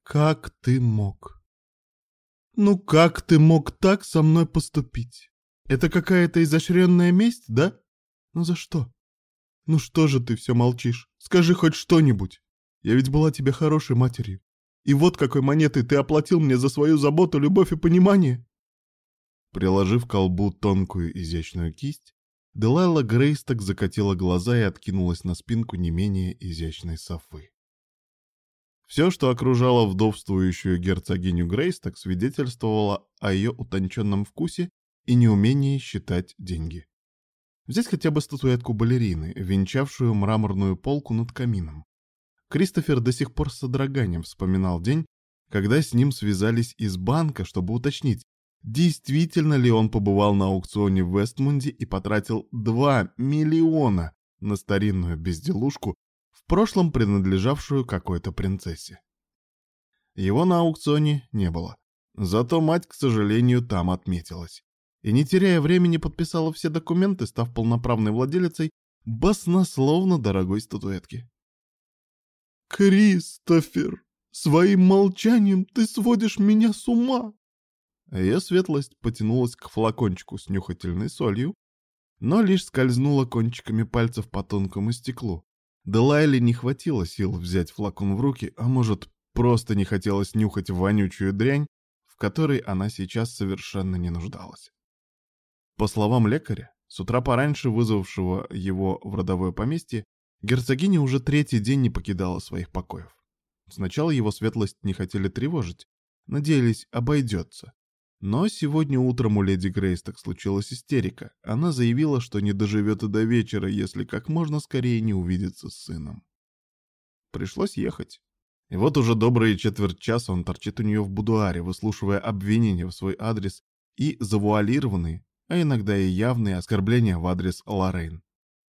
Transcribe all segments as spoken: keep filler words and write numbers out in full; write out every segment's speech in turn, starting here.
Как ты мог? Ну как ты мог так со мной поступить? Это какая-то изощренная месть, да? Ну за что? Ну что же ты все молчишь? Скажи хоть что-нибудь. Я ведь была тебе хорошей матерью. И вот какой монетой ты оплатил мне за свою заботу, любовь и понимание. Приложив к колбу тонкую изящную кисть, Делайла Грейсток закатила глаза и откинулась на спинку не менее изящной софы. Все, что окружало вдовствующую герцогиню Грейсток, свидетельствовало о ее утонченном вкусе и неумении считать деньги. Взять хотя бы статуэтку балерины, венчавшую мраморную полку над камином. Кристофер до сих пор с содроганием вспоминал день, когда с ним связались из банка, чтобы уточнить, действительно ли он побывал на аукционе в Вестмунде и потратил два миллиона на старинную безделушку, в прошлом принадлежавшую какой-то принцессе. Его на аукционе не было, зато мать, к сожалению, там отметилась. И, не теряя времени, подписала все документы, став полноправной владелицей баснословно дорогой статуэтки. «Кристофер, своим молчанием ты сводишь меня с ума!» Ее светлость потянулась к флакончику с нюхательной солью, но лишь скользнула кончиками пальцев по тонкому стеклу. Делайле не хватило сил взять флакон в руки, а может, просто не хотелось нюхать вонючую дрянь, в которой она сейчас совершенно не нуждалась. По словам лекаря, с утра пораньше вызвавшего его в родовое поместье, герцогиня уже третий день не покидала своих покоев. Сначала его светлость не хотели тревожить, надеялись, обойдется. Но сегодня утром у леди Грейсток случилась истерика. Она заявила, что не доживет и до вечера, если как можно скорее не увидится с сыном. Пришлось ехать. И вот уже добрые четверть часа он торчит у нее в будуаре, выслушивая обвинения в свой адрес и завуалированные, а иногда и явные оскорбления в адрес Лоррейн.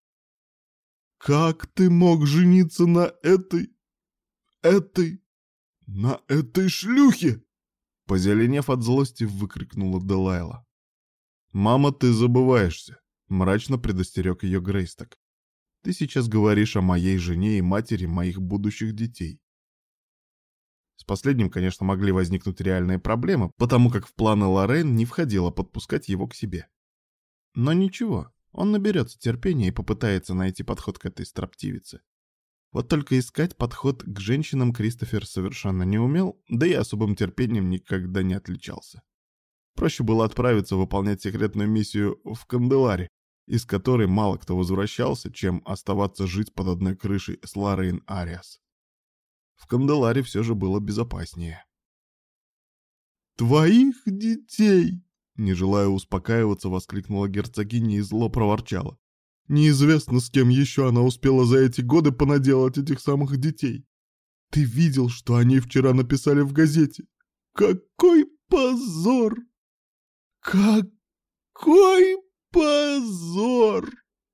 «Как ты мог жениться на этой... этой... на этой шлюхе?» Позеленев от злости, выкрикнула Делайла. «Мама, ты забываешься», — мрачно предостерег ее Грейсток. «Ты сейчас говоришь о моей жене и матери моих будущих детей». С последним, конечно, могли возникнуть реальные проблемы, потому как в планы Лоррейн не входило подпускать его к себе. Но ничего, он наберется терпения и попытается найти подход к этой строптивице. Вот только искать подход к женщинам Кристофер совершенно не умел, да и особым терпением никогда не отличался. Проще было отправиться выполнять секретную миссию в Канделаре, из которой мало кто возвращался, чем оставаться жить под одной крышей с Лоррейн Ариас. В Канделаре все же было безопаснее. «Твоих детей!» Не желая успокаиваться, воскликнула герцогиня и зло проворчала. «Неизвестно, с кем еще она успела за эти годы понаделать этих самых детей. Ты видел, что они вчера написали в газете? Какой позор! Какой позор!»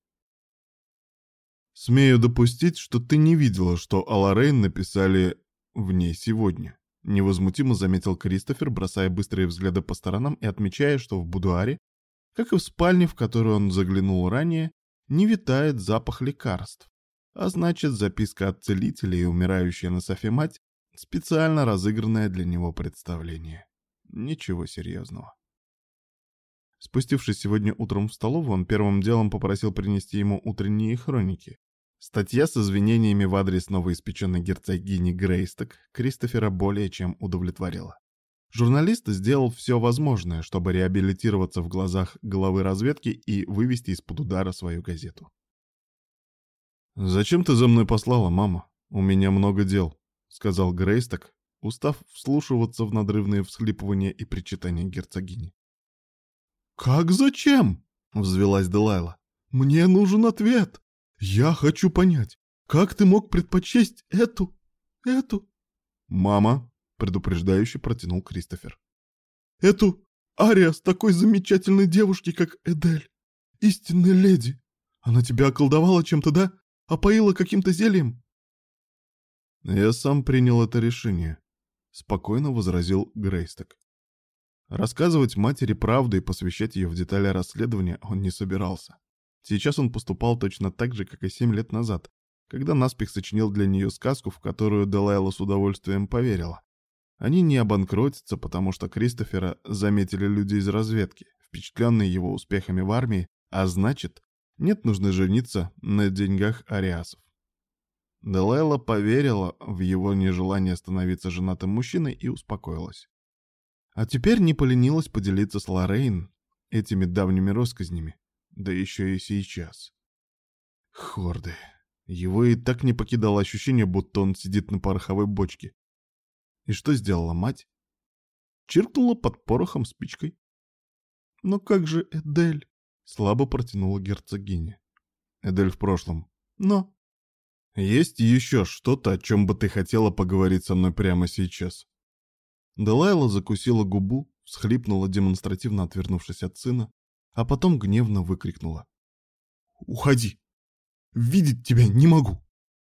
«Смею допустить, что ты не видела, что о Лоррейн написали в ней сегодня», — невозмутимо заметил Кристофер, бросая быстрые взгляды по сторонам и отмечая, что в будуаре, как и в спальне, в которую он заглянул ранее, не витает запах лекарств, а значит, записка от целителя и умирающая на софе мать — специально разыгранное для него представление. Ничего серьезного. Спустившись сегодня утром в столовую, он первым делом попросил принести ему утренние хроники. Статья с извинениями в адрес новоиспеченной герцогини Грейсток Кристофера более чем удовлетворила. Журналист сделал все возможное, чтобы реабилитироваться в глазах главы разведки и вывести из-под удара свою газету. «Зачем ты за мной послала, мама? У меня много дел», — сказал Грейсток, устав вслушиваться в надрывные всхлипывания и причитания герцогини. «Как зачем?» — взвилась Делайла. «Мне нужен ответ. Я хочу понять, как ты мог предпочесть эту... эту...» «Мама», — предупреждающе протянул Кристофер. «Эту Ариас такой замечательной девушки, как Эдель. Истинная леди. Она тебя околдовала чем-то, да? Опоила каким-то зельем?» «Я сам принял это решение», — спокойно возразил Грейсток. Рассказывать матери правду и посвящать ее в детали расследования он не собирался. Сейчас он поступал точно так же, как и семь лет назад, когда наспех сочинил для нее сказку, в которую Делайла с удовольствием поверила. Они не обанкротятся, потому что Кристофера заметили люди из разведки, впечатленные его успехами в армии, а значит, нет нужды жениться на деньгах Ариасов. Делайла поверила в его нежелание становиться женатым мужчиной и успокоилась. А теперь не поленилась поделиться с Лоррейн этими давними россказнями, да еще и сейчас. Хорды. Его и так не покидало ощущение, будто он сидит на пороховой бочке. И что сделала мать? Чиркнула под порохом спичкой. «Но как же Эдель?» — слабо протянула герцогиня. «Эдель в прошлом. Но...» «Есть еще что-то, о чем бы ты хотела поговорить со мной прямо сейчас?» Делайла закусила губу, всхлипнула, демонстративно отвернувшись от сына, а потом гневно выкрикнула. «Уходи! Видеть тебя не могу!»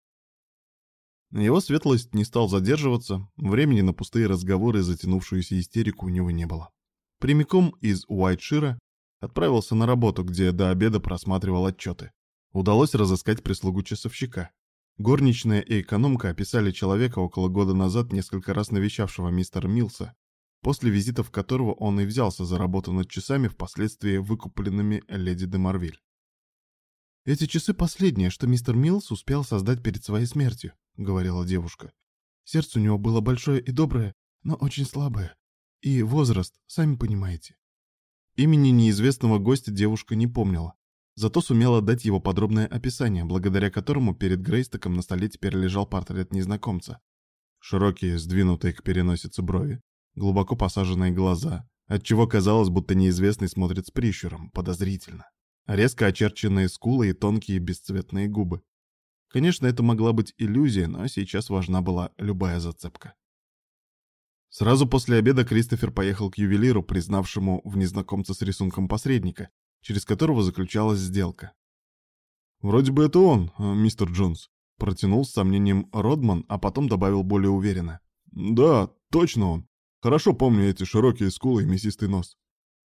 Его светлость не стал задерживаться, времени на пустые разговоры и затянувшуюся истерику у него не было. Прямиком из Уайтшира отправился на работу, где до обеда просматривал отчеты. Удалось разыскать прислугу часовщика. Горничная и экономка описали человека около года назад, несколько раз навещавшего мистера Милса, после визитов которого он и взялся за работу над часами, впоследствии выкупленными леди де Марвиль. «Эти часы последнее, что мистер Милс успел создать перед своей смертью», — говорила девушка. «Сердце у него было большое и доброе, но очень слабое. И возраст, сами понимаете». Имени неизвестного гостя девушка не помнила, зато сумела дать его подробное описание, благодаря которому перед Грейстоком на столе теперь лежал портрет незнакомца. Широкие, сдвинутые к переносице брови, глубоко посаженные глаза, отчего казалось, будто неизвестный смотрит с прищуром, подозрительно. Резко очерченные скулы и тонкие бесцветные губы. Конечно, это могла быть иллюзия, но сейчас важна была любая зацепка. Сразу после обеда Кристофер поехал к ювелиру, признавшему в незнакомце с рисунком посредника, через которого заключалась сделка. «Вроде бы это он, мистер Джонс», — протянул с сомнением Родман, а потом добавил более уверенно. «Да, точно он. Хорошо помню эти широкие скулы и мясистый нос».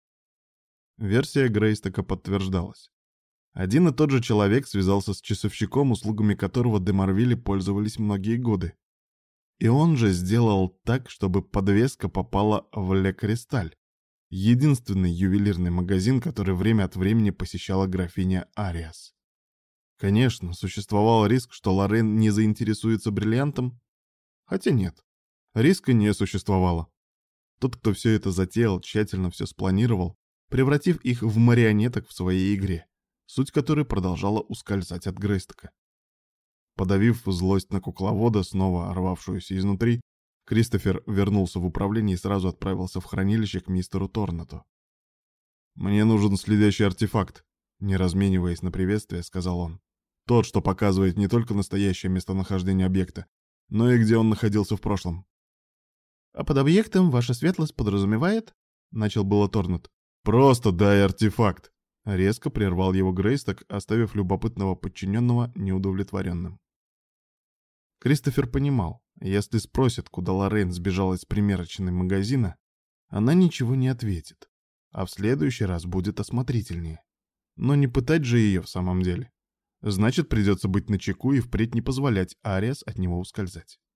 Версия Грейстока подтверждалась. Один и тот же человек связался с часовщиком, услугами которого де Марвилли пользовались многие годы. И он же сделал так, чтобы подвеска попала в Ле Кристаль, единственный ювелирный магазин, который время от времени посещала графиня Ариас. Конечно, существовал риск, что Лоррейн не заинтересуется бриллиантом. Хотя нет, риска не существовало. Тот, кто все это затеял, тщательно все спланировал, превратив их в марионеток в своей игре, суть которой продолжала ускользать от Грейстока. Подавив злость на кукловода, снова рвавшуюся изнутри, Кристофер вернулся в управление и сразу отправился в хранилище к мистеру Торнету. «Мне нужен следящий артефакт», — не размениваясь на приветствие, сказал он. «Тот, что показывает не только настоящее местонахождение объекта, но и где он находился в прошлом». «А под объектом ваша светлость подразумевает?» — начал было Торнет. «Просто дай артефакт!» — резко прервал его Грейсток, оставив любопытного подчиненного неудовлетворенным. Кристофер понимал, если спросят, куда Лоррейн сбежала из примерочной магазина, она ничего не ответит, а в следующий раз будет осмотрительнее. Но не пытать же ее в самом деле. Значит, придется быть начеку и впредь не позволять Ариас от него ускользать.